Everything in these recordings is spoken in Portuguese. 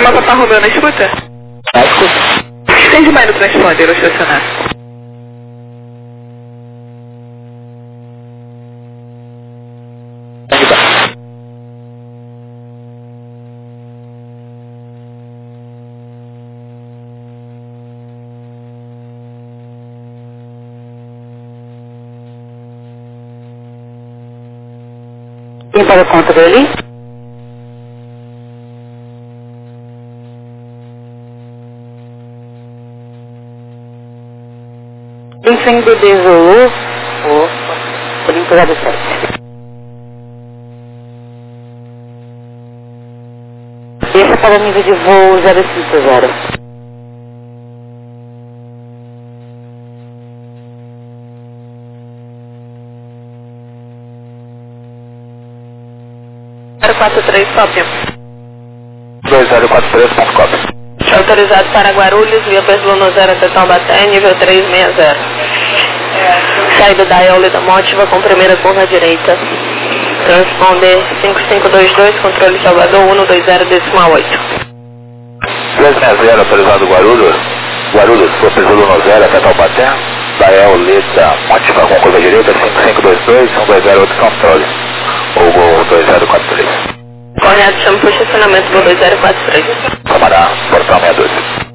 Lima Papa Romeu, não escuta? Escuta. Tem demais no transponder, ou estacionar. Quem paga a conta dele? Tem bebê Zulu, por empregado 7. Esse é para nível de voo 050. Zero 43, cópia. 2043.cop. Autorizado para Guarulhos, via Perslano 0 até Taubaté, nível 360. Saída da Eole da Mótiva com primeira curva à direita. Transponder 5522, controle Salvador 120,8. 360, autorizado Guarulhos. Guarulhos, via Perslano 0 até Taubaté. Da Eole da Mótiva com curva à direita, 5522, 120,8 controle. Ou voo 2043. Correto, chama para o estacionamento do 2043. Camará, portal 62.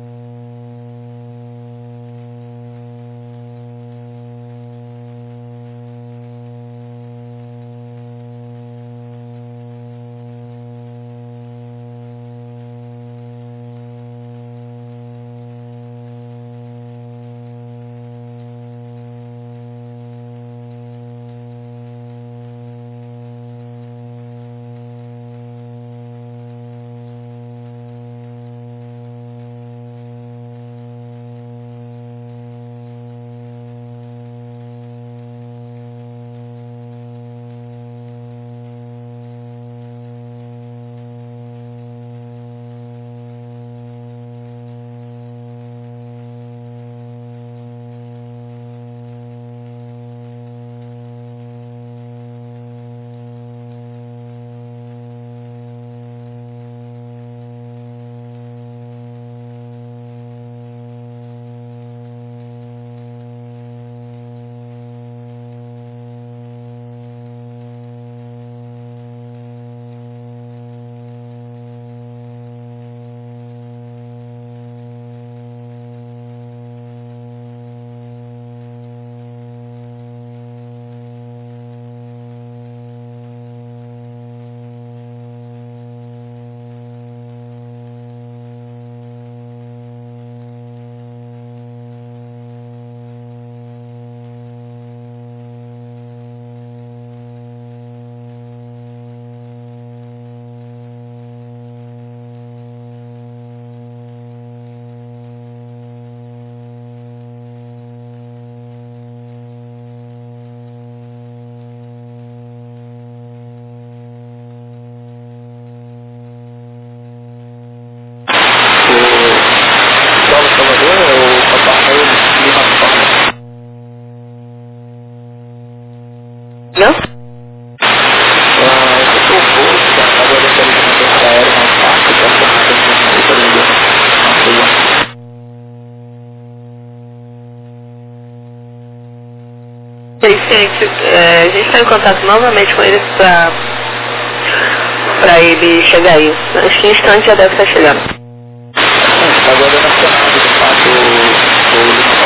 Não? A gente está em contato novamente com eles para ele chegar aí. Acho que em instante já deve estar chegando. Agora na chamada do fato do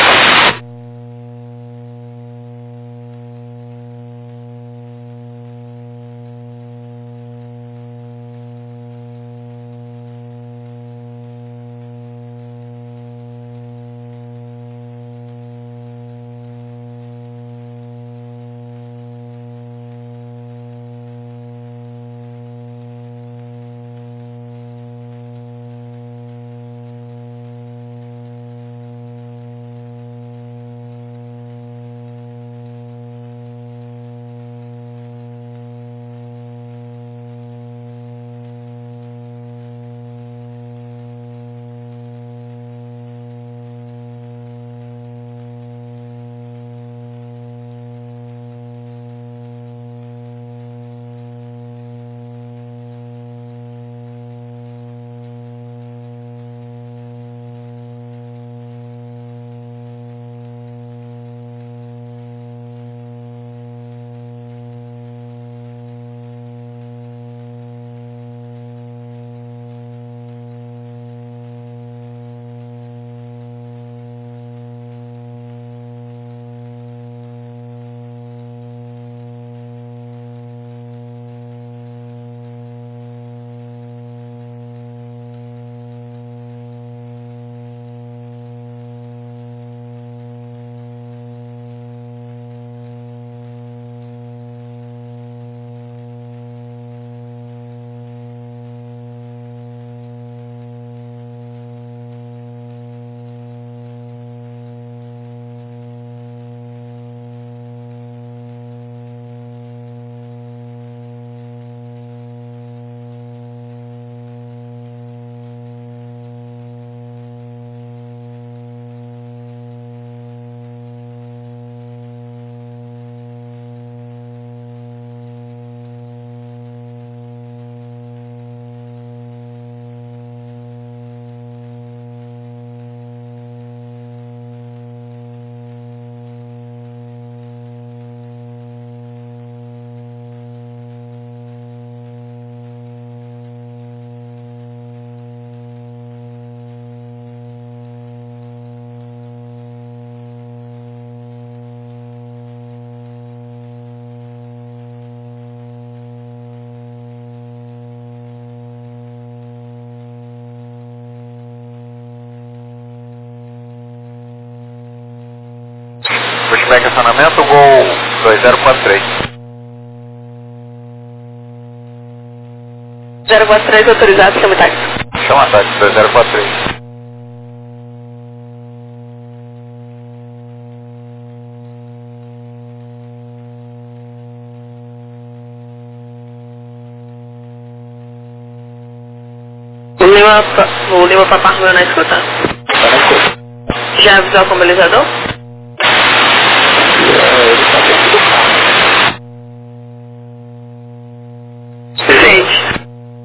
Black acionamento, Gol 2043. 043 autorizado, chama táxi. Chama táxi, 2043. O Lima Papa Romeo na escuta. Já avisou o mobilizador? Gente.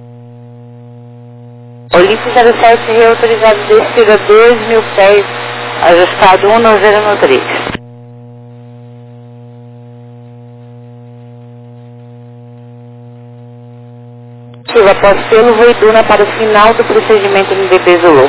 Olímpio 07 reautorizado descida 2.000 pés, ajustado 19013. Após pelo Voiduna para o final do procedimento no DP Zulu.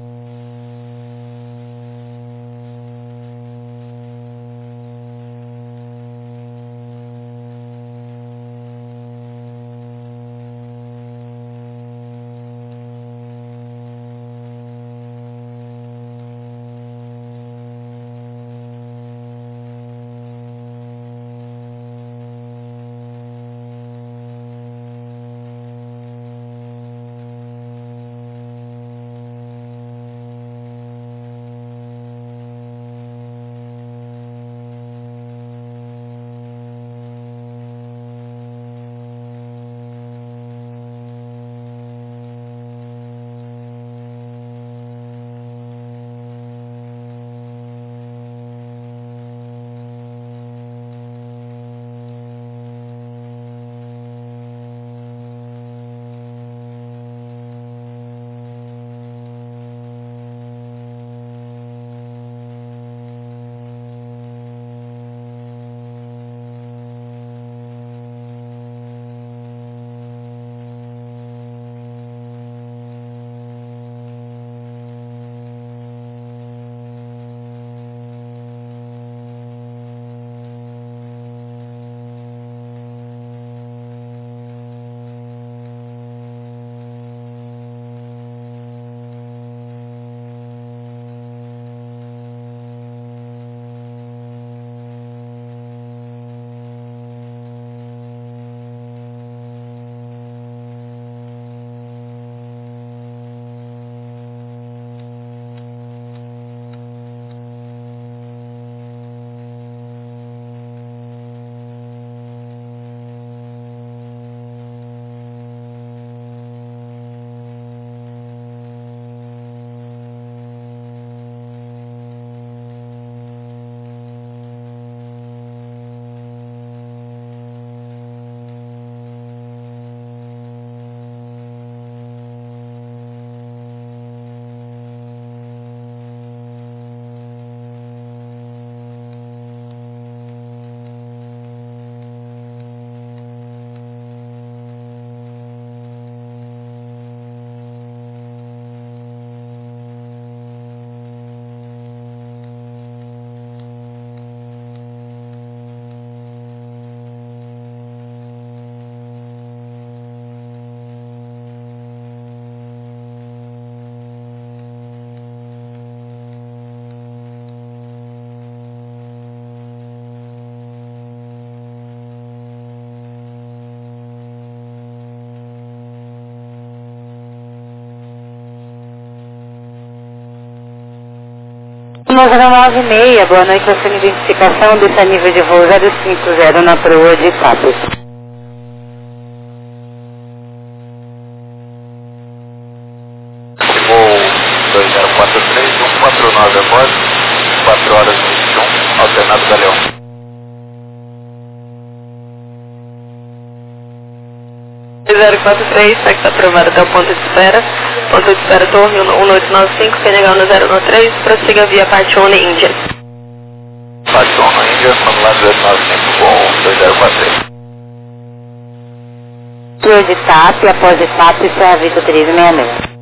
Nós era 9h30, boa noite, a sua identificação desse nível de voo 050 na proa de Capes. Voo 2043, 149 agora, 4 horas e 21, alternado Galeão. Zero 43, está aprovado até o ponto de espera. Ponto de espera Torre 1895, Senegal no 013, prossiga via parte 1 Índia. Parte 1 Índia, formulado 095 com 2043. Senhor de TAP, após de TAP, serviço 366.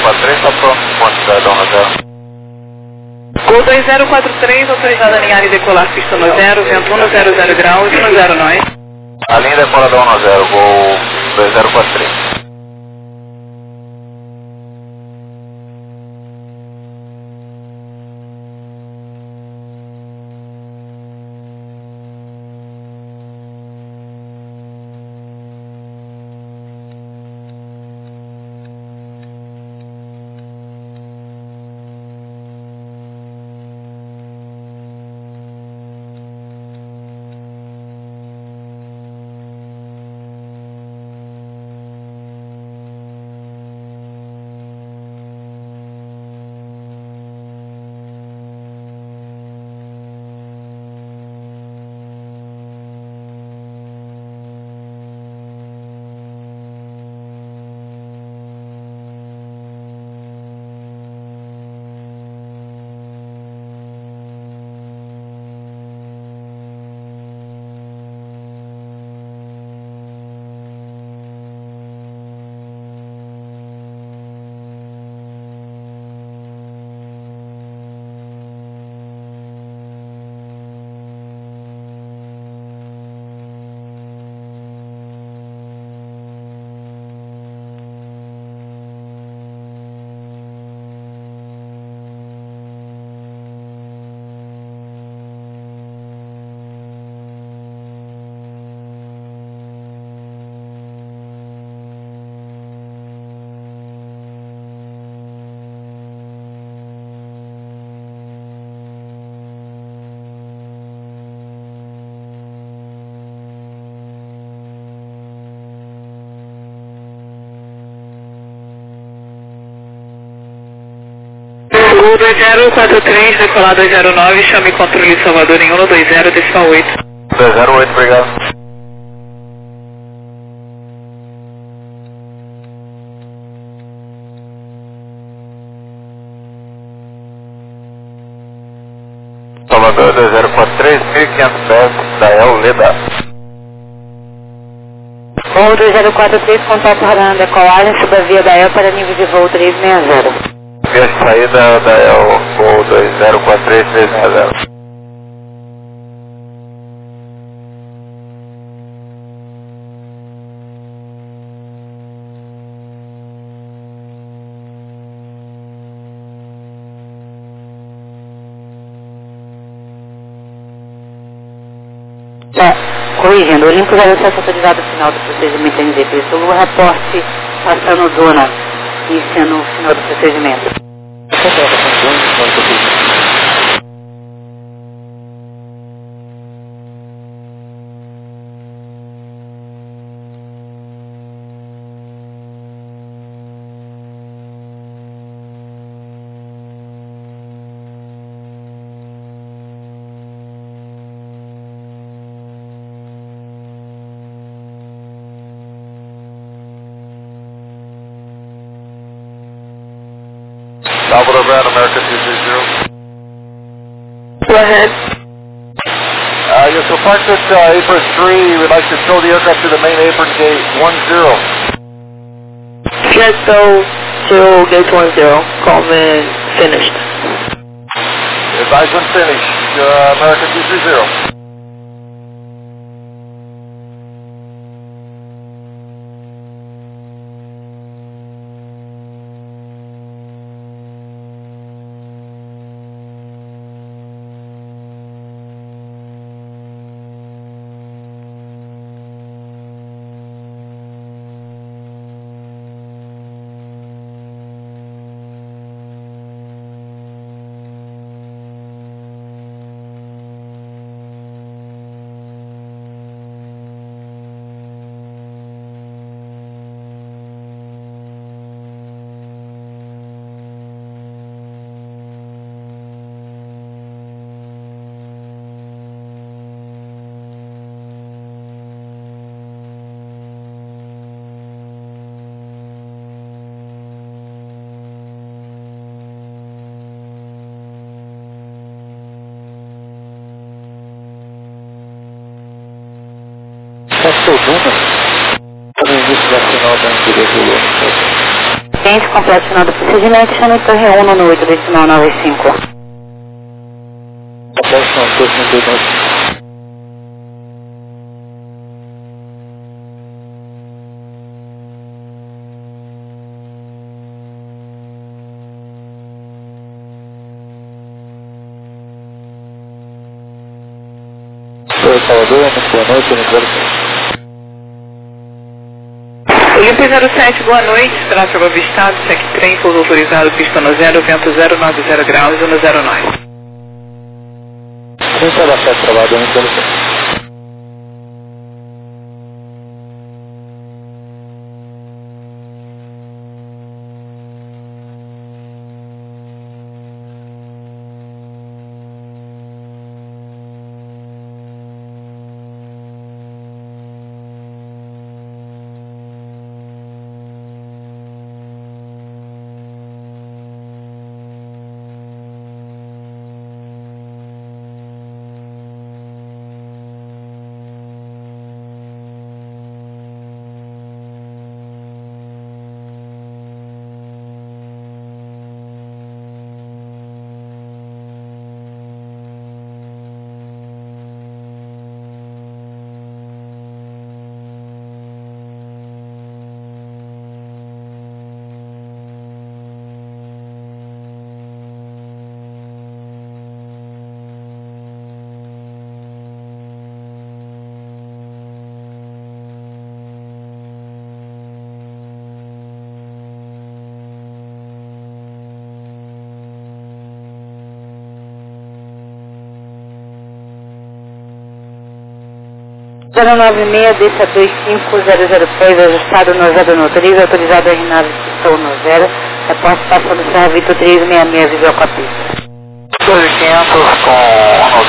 2043, tá pronto, ponte cidadão na 0. Gol 2043, autorizado a alinhar e decolar pista no 0, vento 100 graus, 10 nós. A linha decoladão na 0, gol 2043. Gol 2043, decolar 209, chame controle Salvador em 120, decimal 8. 208, obrigado. Salvador 2043, 1500 pés, Dael Leda. Gol 2043, contato radar decolagem, suba a via Dael para nível de voo 360. Via de saída, Dael, gol 2043, 360. Corrigindo, Olimpo 07 autorizado final do procedimento ND Preço Lua, reporte passando zona e sendo o final do procedimento. Salvador Ground, American 230. Go ahead. Yes, so practice apron 3, we'd like to tow the aircraft to the main apron gate 10. Yes, so to gate 10, Coleman finished. Advise when finished, American 230. Tem ciente, complete o final do procedimento, chame a torre 1 no 8 decimal 95. Salvador, muito boa noite, Olímpia 07, boa noite, tráfego avistado, segue trem, pouso autorizado, pista no 0, vento 090 graus e no 09. Quem será certo trabalho, Olímpia 07? Zero 96, deixa 25003, ajustado no 0 autorizado a RNAV estou no 0, reporte passando o Serra Vitor 366, visual com a pista. 2500 com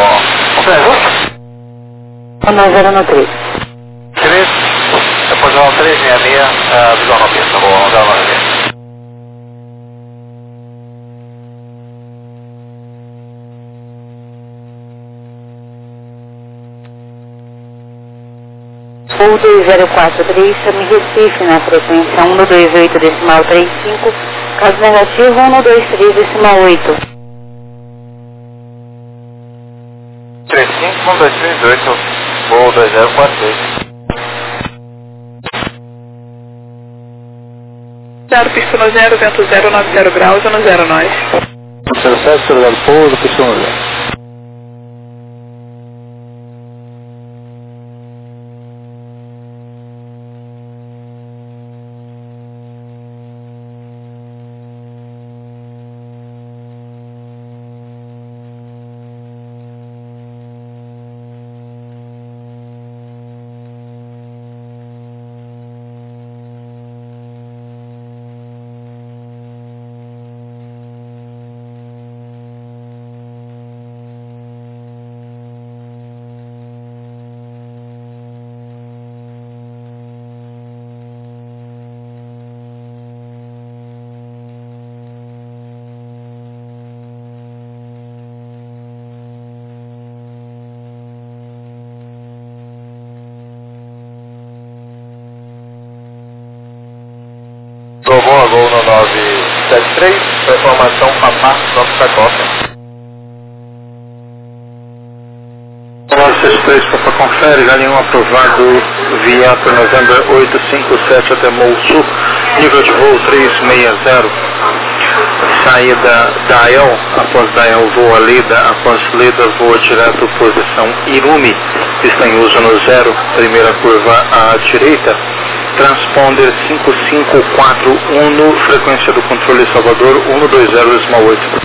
10 no 3. 3, depois vão 366, visual na pista, vou 096. Voo 2043, chame Recife na frequência 128 decimal 35, caso negativo 123 decimal 8. 35 com 2018, voo 2046. 0, pista no 0, vento 090 graus e no 09. 07, soldado pouso, pista no 0. Gol no 973, para informação Papá, nosso Cacoca. 963, Papá confere, galinho aprovado, via por November 857 até Mosul, nível de voo 360, saída Dael, após Dael voa Lida, após Lida voa direto posição Irumi, está em uso no 0, primeira curva à direita. Transponder 5541, frequência do controle Salvador 120,8.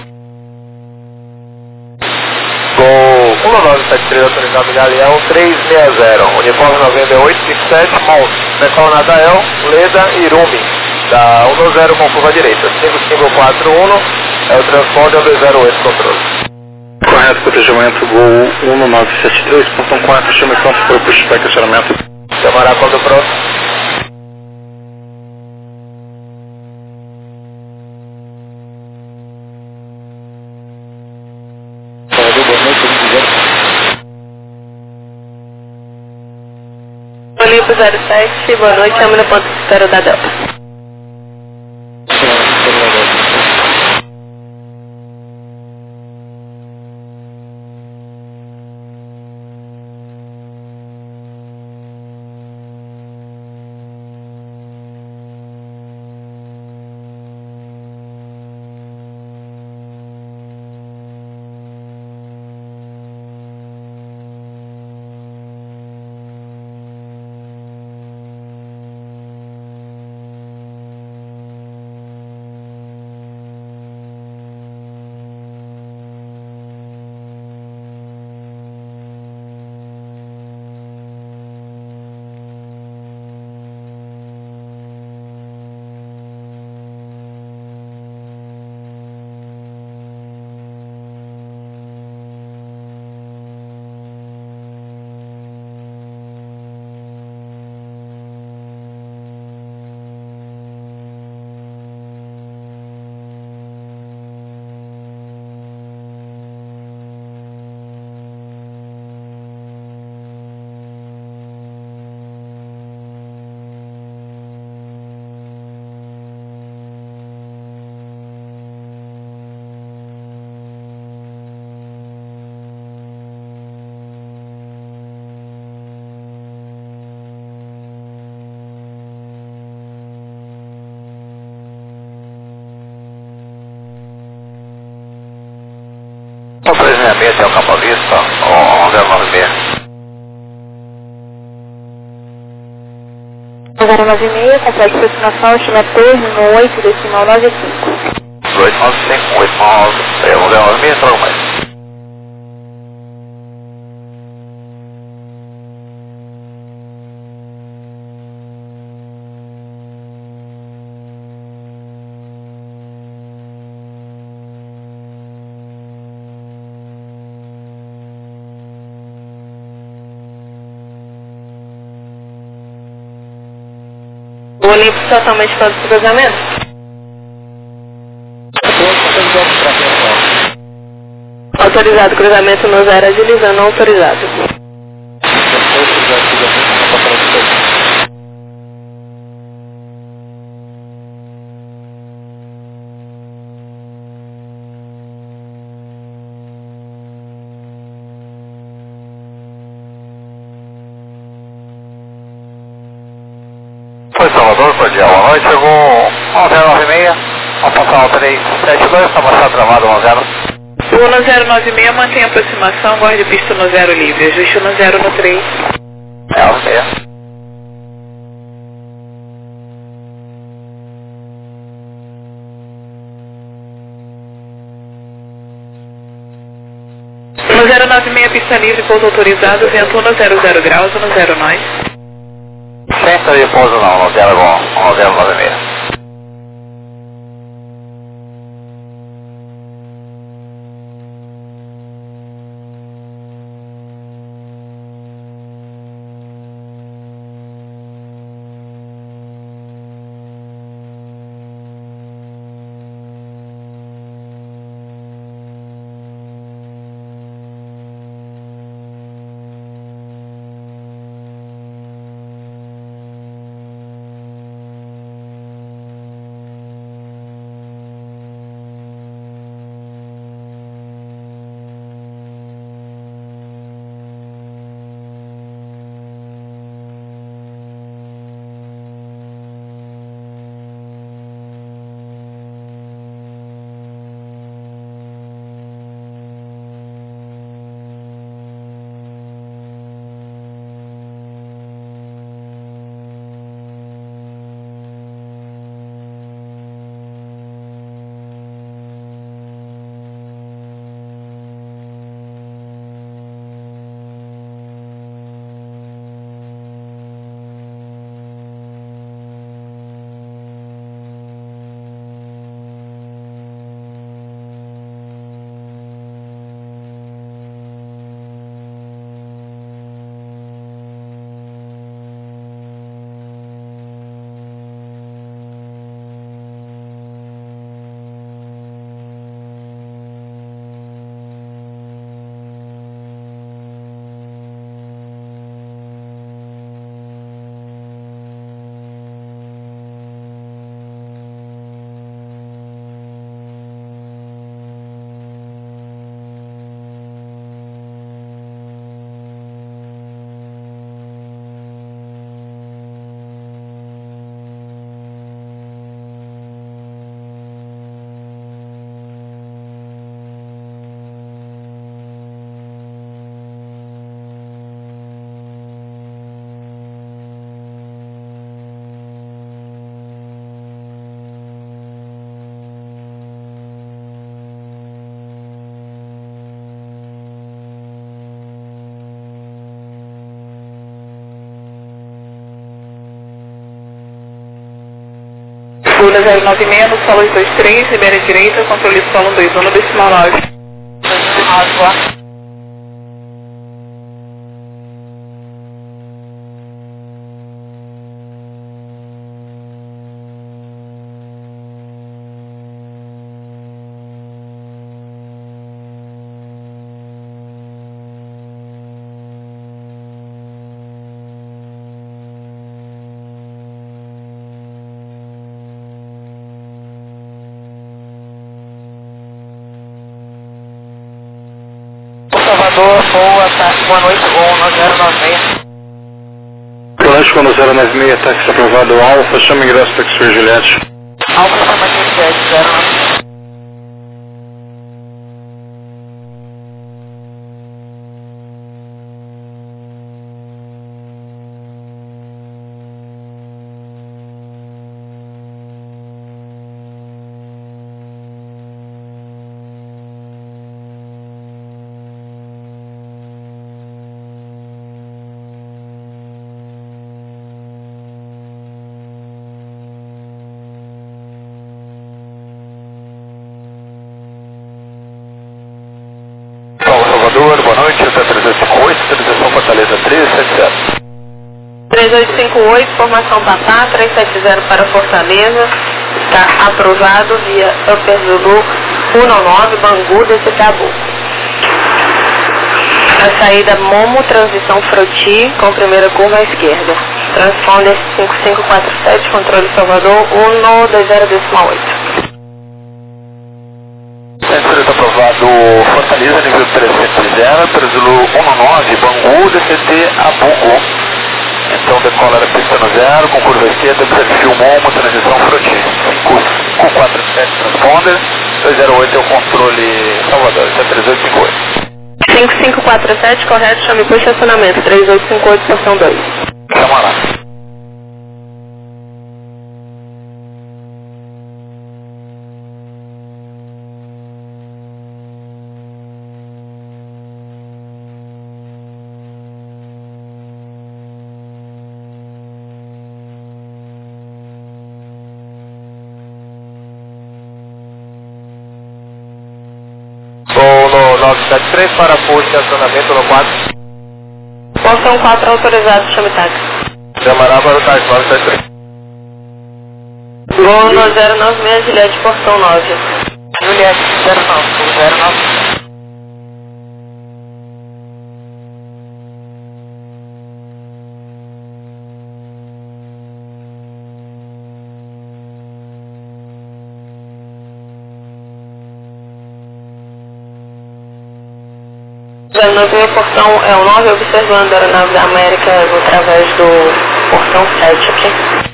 Gol 1973, autorizado Galeão 360, uniforme 9857, Mons, decola Nadael, Leda e Irumi, da 10 com curva direita, 5541, é o transponder 208 controle. Correto, protegimento Gol 1973.14, chame pronto para o pushback acionamento. Chamará quando pronto. Olímpio 07, boa noite, chamo no ponto de espera da Delta. 096 até o Capa Vista, ou 096. 096, complexo de destinação, estima torno no 8, decimal 95. 895, 1096, trago mais. O Olímpio totalmente para o cruzamento. Autorizado, cruzamento no 0, agilizando, autorizado. Foi Salvador, cordial, boa noite, chegou 1096, vamos passar o 372, está baixado travado 10. O 1096 mantém aproximação, guarde pista no 0 livre, ajuste no 0 no 3. É, 96. No 096 pista livre, pouso autorizado, vento no 00 graus, no 0 nós. Centro de pouso não, no 096. Fula 096, no solo 23, libera direita, controle solo 21 no decimal 9. Salvador, boa noite, voo no 096. Atlântico no 096, táxi aprovado Alfa, chama ingresso taxi Juliette. Alfa chama Juliette, 096. 3858, autorização Fortaleza 370. 3858, formação Papá, 370 para Fortaleza, está aprovado via Upper Zulu 199, Bangu, DCT Abu. A saída Momo, transição Froti, com primeira curva à esquerda. Transponder 5547, controle Salvador 120,8. Centro aprovado Fortaleza, nível 300, Upper Zulu 199, Bangu, DCT Abu. Então decola a pista no zero, com curva esquerda, perfil Momo, transição Froti. 547 transponder, 208 é o controle Salvador, isso é 3858. 5547, correto, chame por estacionamento, 3858, estação 2. Chama lá. Vou no 973 para o estacionamento no 4. Portão 4 autorizado, chame táxi. Chamará para o táxi 973. Gol no 096, Juliette, portão 9. Juliette 09. O portão é o 9, observando a aeronave da América através do portão 7 aqui.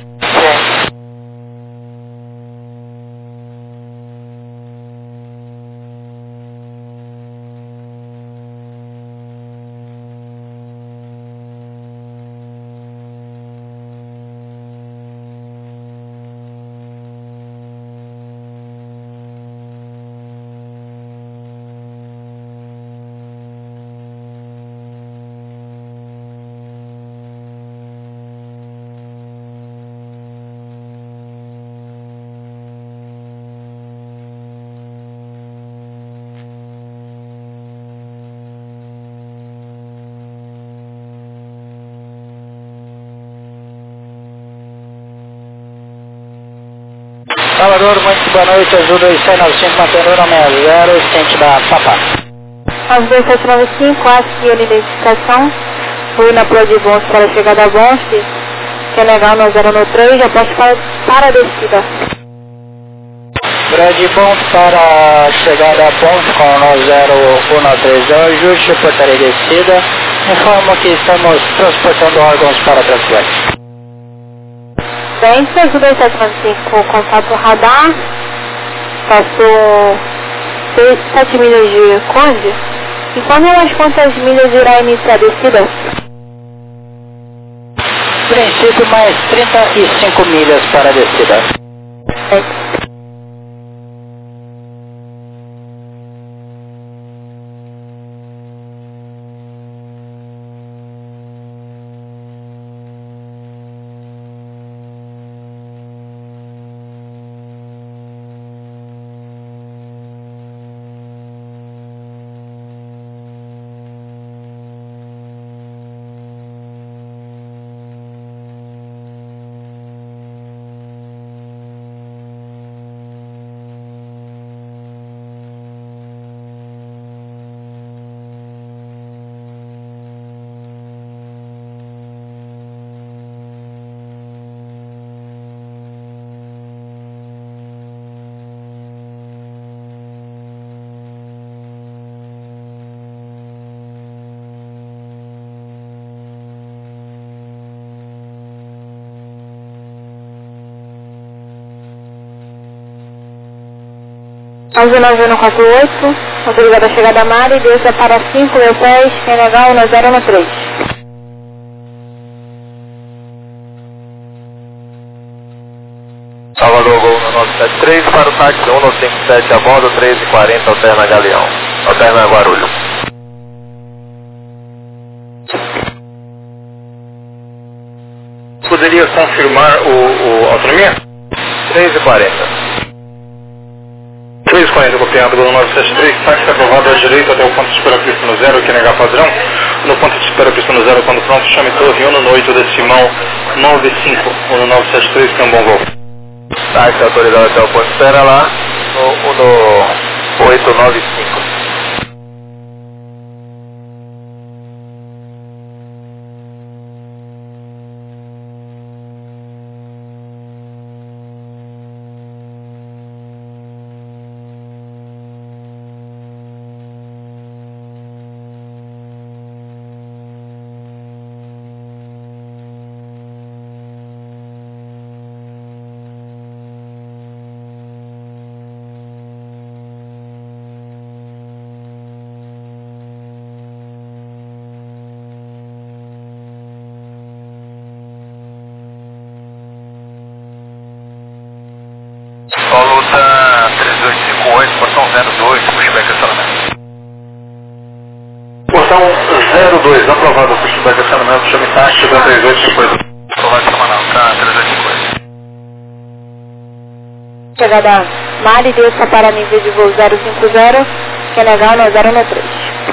Salvador, muito boa noite, Azul 2695, mantenor 60, assistente da Papá. Azul 2795, aqui a identificação, fui na Pro de Bons para a chegada a Bons, que é legal no 013, já posso para a descida. Pro de Bons para a chegada a Bons com 10132, ajuste, portaria descida, informo que estamos transportando órgãos para transplante. Azul 2795, contato radar, passou 7 milhas de Conde, informe umas quantas milhas irá iniciar a descida? Princípio mais 35 milhas para a descida. Azul 9148, autorizada a chegada a Mari, desça para 5 mil pés, Senegal na 013. Salvador, Gol no 973 para o táxi 157 a bordo, 1340, alterna Galeão, alterna Guarulhos. Poderia confirmar o autonomia? 1340. 340, copiado, Gol 973, táxi aprovado à direita até o ponto de espera no zero, que negar padrão, No ponto de espera, pista no 0, quando pronto, chame torre 1 no 8 decimão 95, 1973, que é um bom voo. Tá, está autorizado até o ponto de espera lá, no 895. Luta 3858, portão 02, pushback acionamento. Portão 02, aprovado, pushback acionamento, chame taxa da 3858. Aprovado semanal, tá, 3858. Chegada Mari, desça para nível de voo 050, QNH no 013.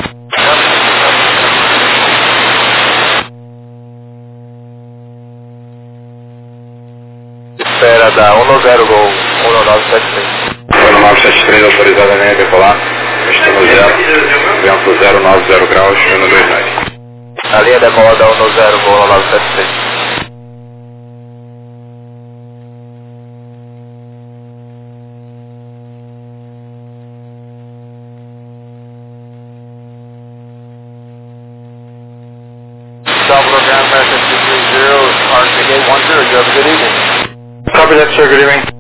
Espera da 190 Gol 1973. 1973, autorizada a decolar, destino 0, vento 090 graus, 129. A linha decola da 190 Gol 1973. Program message 230, RCA 10, you have a good evening. Copy that, sir, good evening.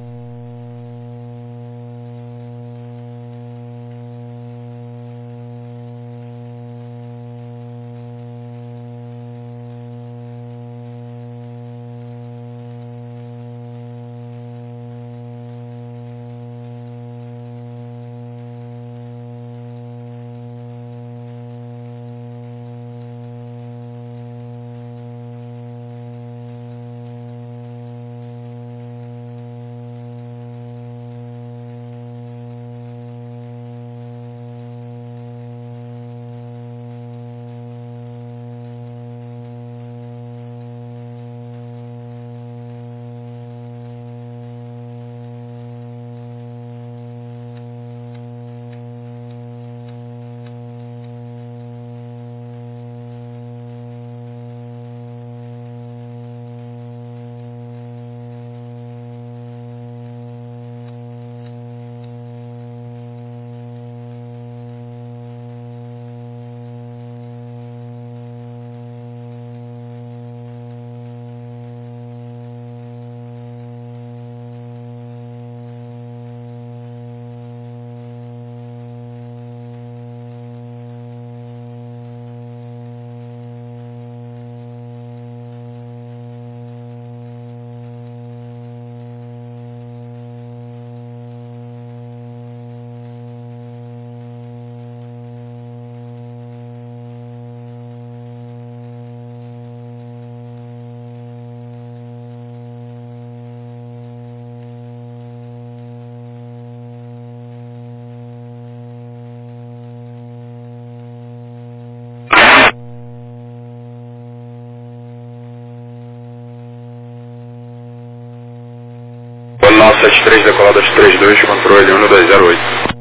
Voo 973, decolada 32, controle 1208.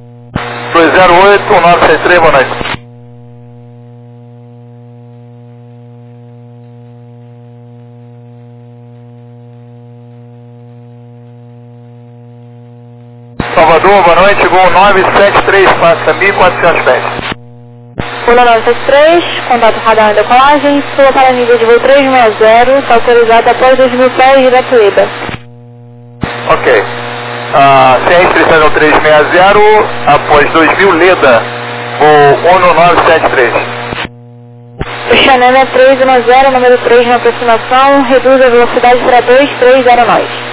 208, 1973, boa noite. Salvador, boa noite, Gol 973, passa 1.400 pés. Pula 973, contato radar em decolagem, pula para nível de voo 360, está autorizado após 2.000 pés, direto Leda. Ok. Sem restrições ao 360, após 2.000 Leda, voo 1973. O Xanana é 310, número 3 na aproximação, reduz a velocidade para 2309 nós.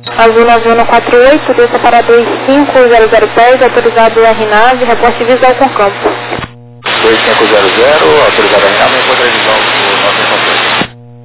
Azul 9148, desça para 250010, autorizado RNAV, reporte visual com campo. 2500, autorizado RNAV, encontra a visão do nosso encontro.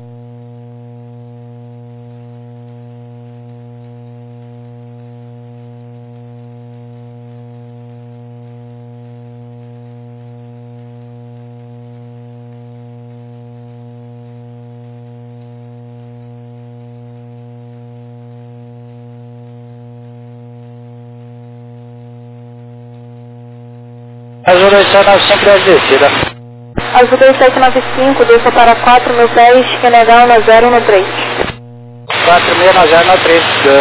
Azul 2795, descida. Azul 2795, desça para 4.000 pés, Senegal na 013. 4.000 na 013,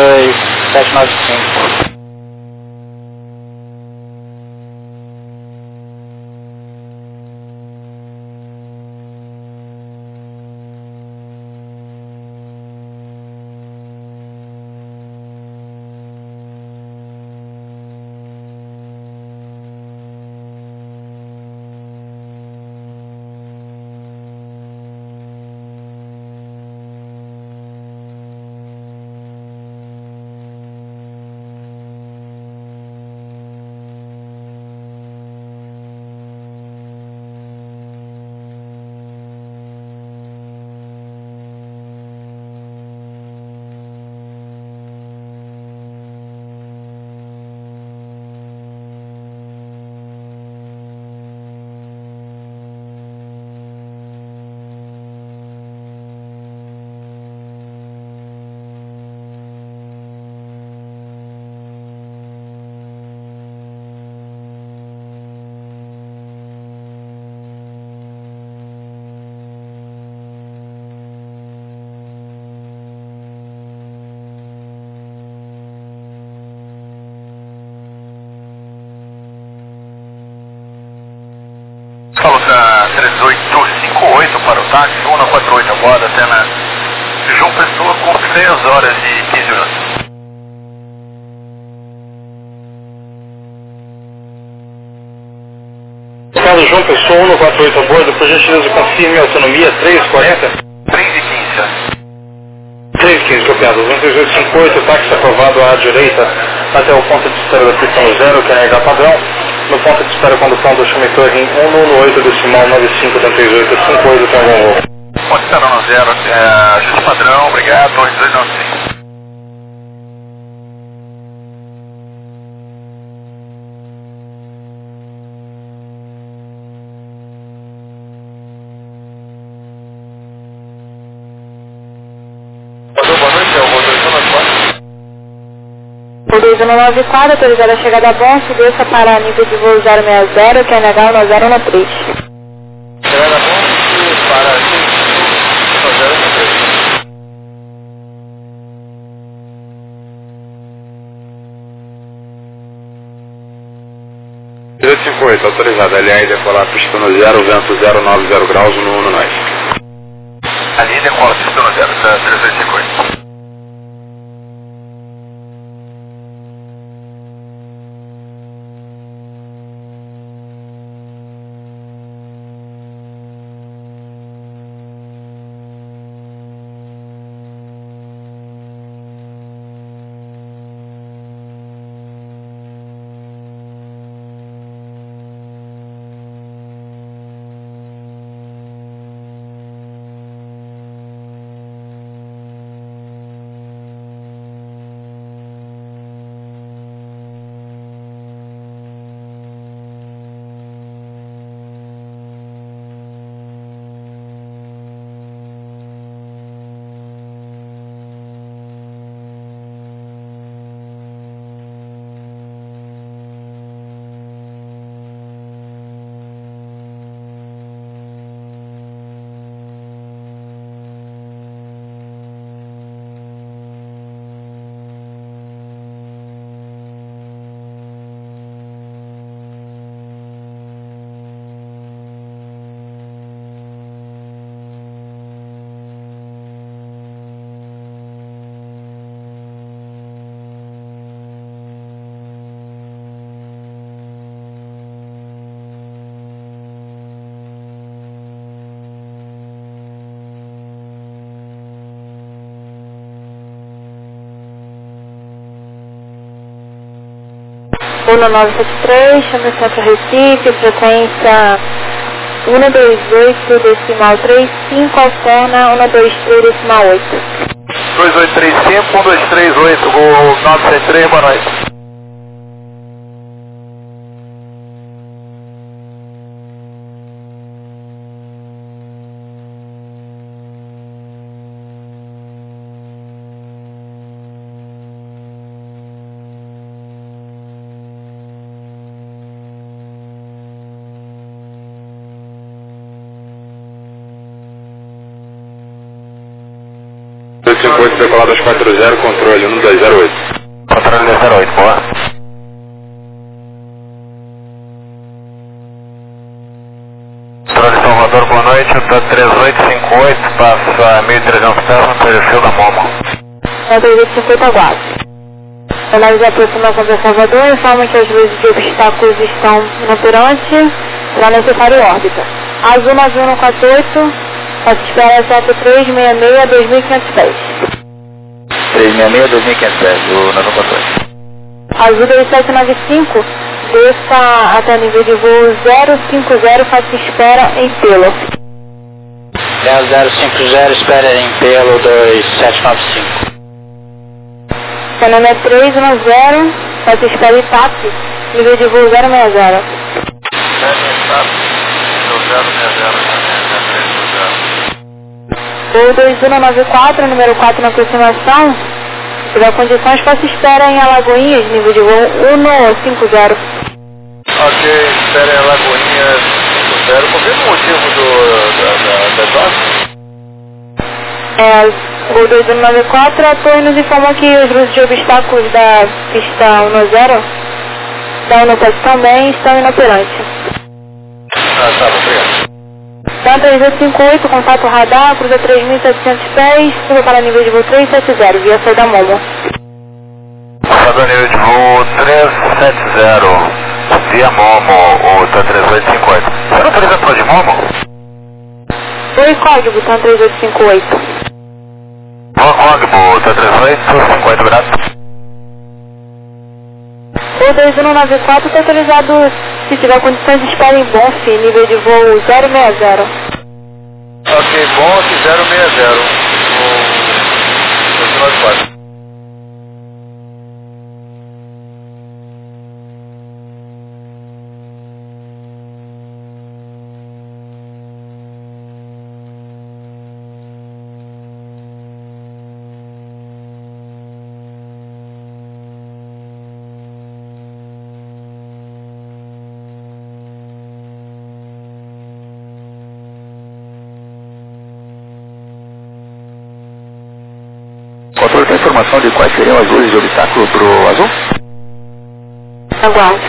2795. Falta 3858 para o táxi, 148 aguarda até na João Pessoa com 6 horas e 15 minutos. Estado João Pessoa, 148 a bordo, por gentileza confirme a autonomia 340. 315, copiado. 23858, táxi aprovado à direita até o ponto de espera da pista 0, que é NH padrão. No ponto de espera condução do Chame Torre 118 decimal 953858 com algum voo. Ponto de espera no 0, ajuste padrão, obrigado, 2295. O 294, autorizado a chegada a Bonso, desça para nível de voo 060, que é NH na 013. Chegada a Bonso para 013. 358, autorizado, LA decolar pista no 0, vento 090 graus no nós. Ali decola pista no 0, 358. Voo 973, chama Centro Recife, frequência 128,35, Alcena 123,8. 2835, 1238, Gol 973, boa noite. Decolado aos 40, controle 1208. Controle 208, boa. Controle Salvador, boa noite, tá 3858, passa 1300 pés no perfil da Momo. 3850 aguardo. Análise a aproximação para Salvador, informa que as luzes de obstáculos estão inoperantes, será necessário órbita. Azul 9148, passa espera SAP 366 a 2500 pés. 366, 2500 pés, do 914. Azul 2795, desça até nível de voo 050, faça espera em pelo. 0050, espera em pelo 2795. Seu nome é 310, faça espera em táxi, nível de voo 060. Voo 2194, número 4 na aproximação. Se tiver condições, faça espera em Alagoinhas, nível de voo 150. Ok, espera em Alagoinhas 50. Confirma o motivo da dose? Voo 2194, a torre nos informou que os luzes de obstáculos da pista 10 da Unopet também estão inoperantes. Tá, obrigado. Então 3858, contato radar, cruza 3.700 pés, suba para nível de voo 370, via saída da Momo. Salvador, nível de voo 370, via Momo, o TAN 3858. Você não utiliza a de Momo? Oi, código, TAN 3858. Boa, código, TAN 3858, obrigado. O 2194 está autorizado, se tiver condições, espera em Bonf, nível de voo 060. Ok, Bonf 060, o 2194. Controle, tem informação de quais seriam as luzes de obstáculo para o azul? Aguarde.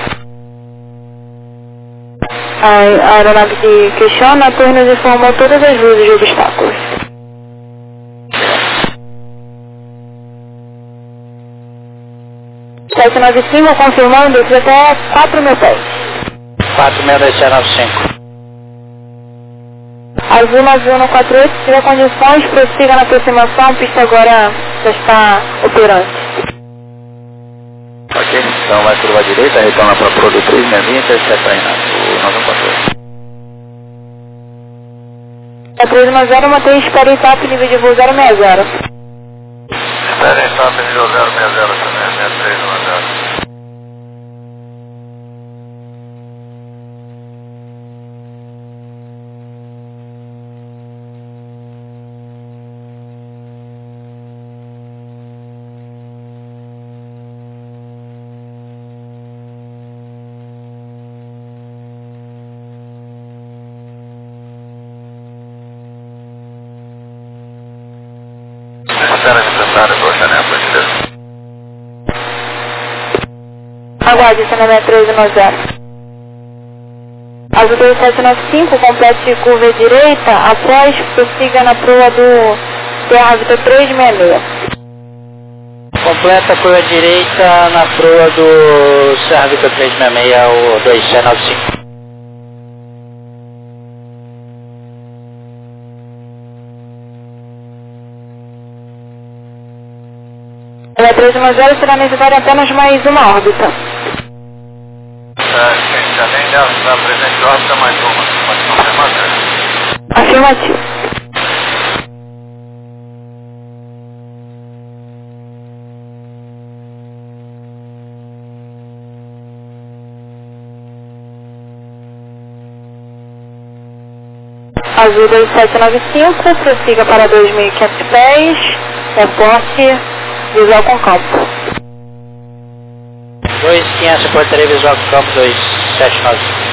A aeronave que questiona, a torre nos informou todas as luzes de obstáculos. .795 confirmando que até 4.000 pés. 46795. Azul 9148, se tiver condições, prossiga na aproximação, a pista agora já está operante. Ok, então vai curva à direita, retorna para a Pro do 366, intercepta para o 914. A 310, mantém espera em TAP, nível de voo 060. Espera em TAP, nível 060 também, 6310. Aguarde, seu nome é 310. Azul 2795, complete curva à direita, após prossiga na proa do Terra Vita 366. Completa curva direita na proa do Serra Vita 366, o 2795. A 310 será necessária apenas mais uma órbita. presente órbita mais uma. Pode confirmar, né? Afirmativo. Azul 2795, prossiga para 2.500 pés, reporte visual com campo. 2500, reportaria visual com campo 279.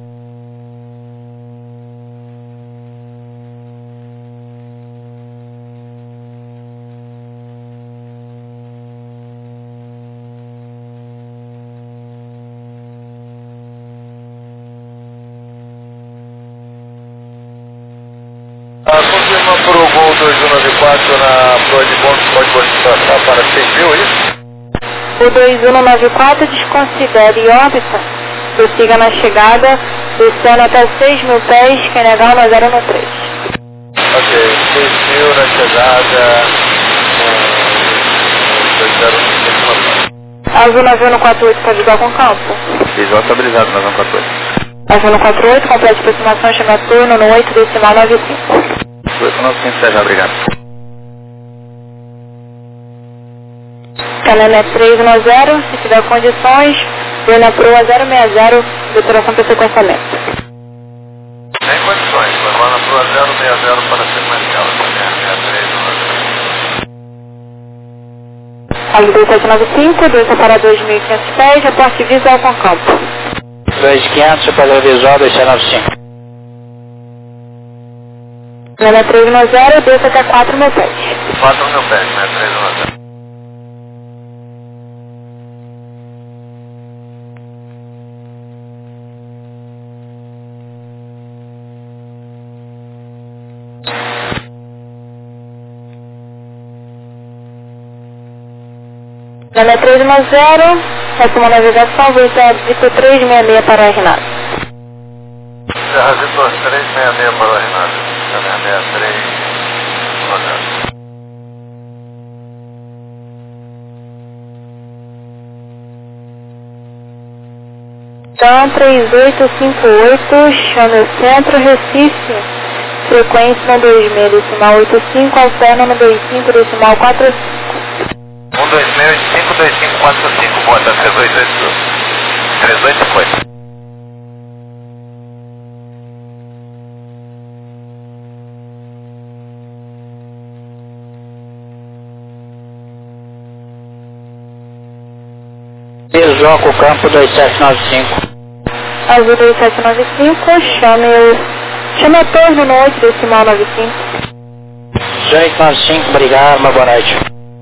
Confirma para o voo 2194 na proa de bônus, pode passar para 6.000, é isso? O 2194 desconsidere órbita, prossiga na chegada, descendo até 6.000 pés, QNH 1013. Ok, 6.000 na chegada, 201. Azul 9148 para visual com campo. Visual estabilizado na 148. Azul 148, complete aproximação, chama turno no 8 decimal 95. 895, já, obrigado. Canana 310, se tiver condições, vem na proa 060, deturação para sequenciamento. Sem condições, vai lá na proa 060 para sequencial, 63. Azul 2795, desça para 2.500 pés, reporte visual com campo. 2500, reportaria visual 2795. Canana 310, desça até 4.000 pés. 4.000 pés, né? 310. Canana 310, retoma a navegação, voo até Vitor 366 para a Renata. Serra Vitor 366 para o Renato. 63. Então, 3858, chame o centro, Recife, frequência no 26 decimal 85, alterna no 25 decimal 45. 126852545, bota 3850. Visual com campo 2795. Azul 2795, chame a turno no 8 decimal 95. 1895, obrigado, uma boa noite.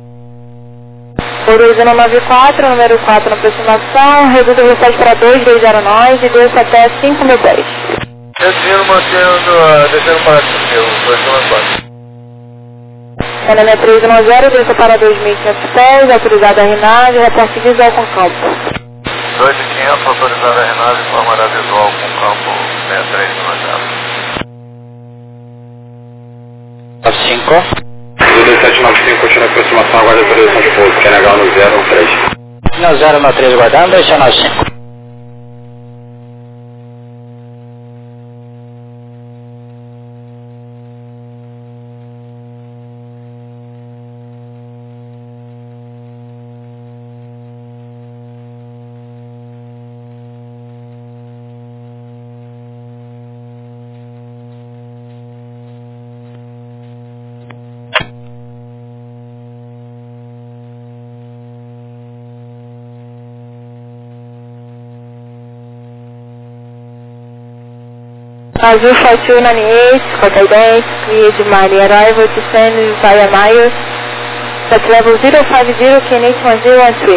O 2194, número 4 na aproximação, reduz a velocidade para 2209 e desce até 5.000 pés. Reduzindo, mantendo, descendo para 5.000, 294. Canana 310, desça para 2.500 pés, autorizada a RNAV, reporte visual com campo. 2.500, autorizada a RNAV, informará visual com campo 6390. 5. 2795, continua a aproximação, aguarda a atualização de pouso, QNH no 013. No 093, guardando, 2795. Azul 4298, Hotel 10, cleared Mali arrival to send via Myers, at level 050, KNH 1013.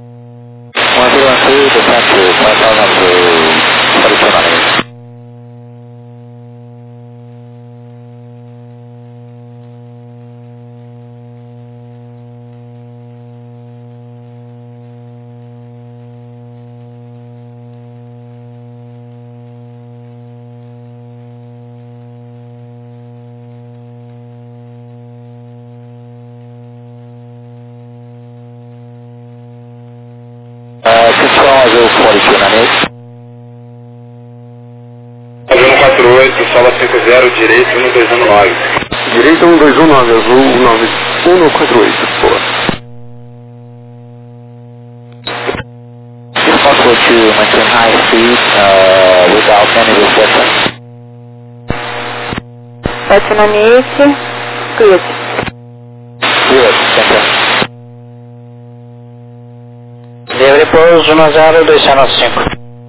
1013, descent to 5000 to 4298. Control Azul 4298. 148, sala 50, direito 1219. Direito 1219, azul 148, boa. It's possible to maintain high speed without any restriction. Estacionamento, clear. Good, thank you. Livre pouso 10295.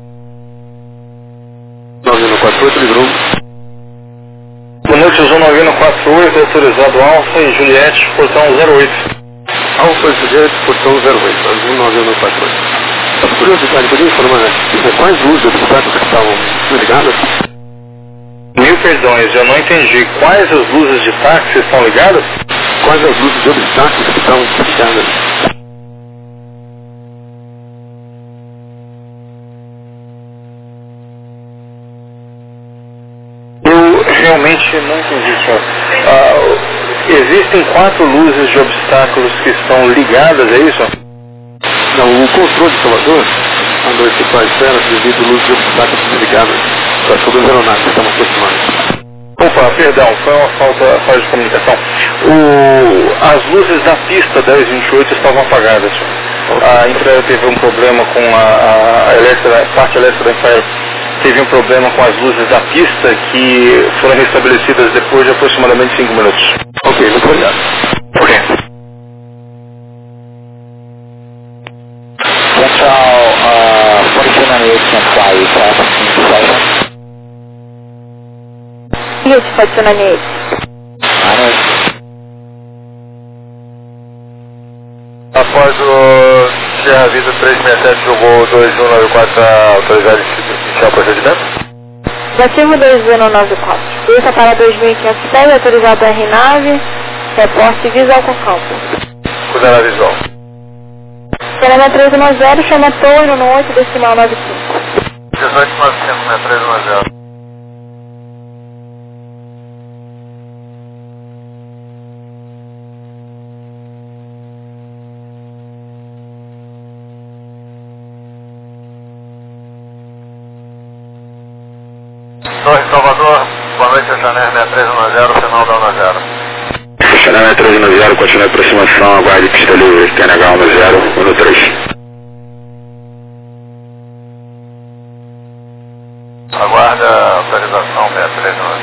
9148, livrou. Bonito 1948, autorizado Alfa e Juliette, portão 08. Alfa e Juliette, portão 08, azul 9148. Por curiosidade, podia informar quais luzes dos obstáculos que estavam ligadas? Mil perdões, eu não entendi. Quais as luzes de táxi estão ligadas? Quais as luzes de obstáculos que estavam ligadas? Eu realmente não entendi, senhor. Existem 4 luzes de obstáculos que estão ligadas, é isso? Não, o controle de Salvador mandou efetuar esperas devido a luzes de obstáculos desligadas para todas as aeronaves que estavam aproximando. Opa, perdão, foi uma falta de comunicação. As luzes da pista 1028 estavam apagadas, senhor. A Embraer teve um problema com a parte elétrica da Embraer. Teve um problema com as luzes da pista que foram restabelecidas depois de aproximadamente 5 minutos. Ok, muito obrigado. Ok. Central 4298 can fly traffic inspection. Clear de estacionamento. Após o Sierra Visa 367 do voo 2194 está autorizado a iniciar o procedimento? Negativo 2194. Pista para 2.500 pés, autorizado R9, reporte visual com campo. Cuidado visual. Estacionamento 310, chama torre no 8, decimal 95. 18900, 310. Torre Salvador, boa noite, Chanel 6310, final da 10. Chanel 6310, continue a aproximação, aguarde pista livre, TNH 1013. Aguarda a autorização 6310.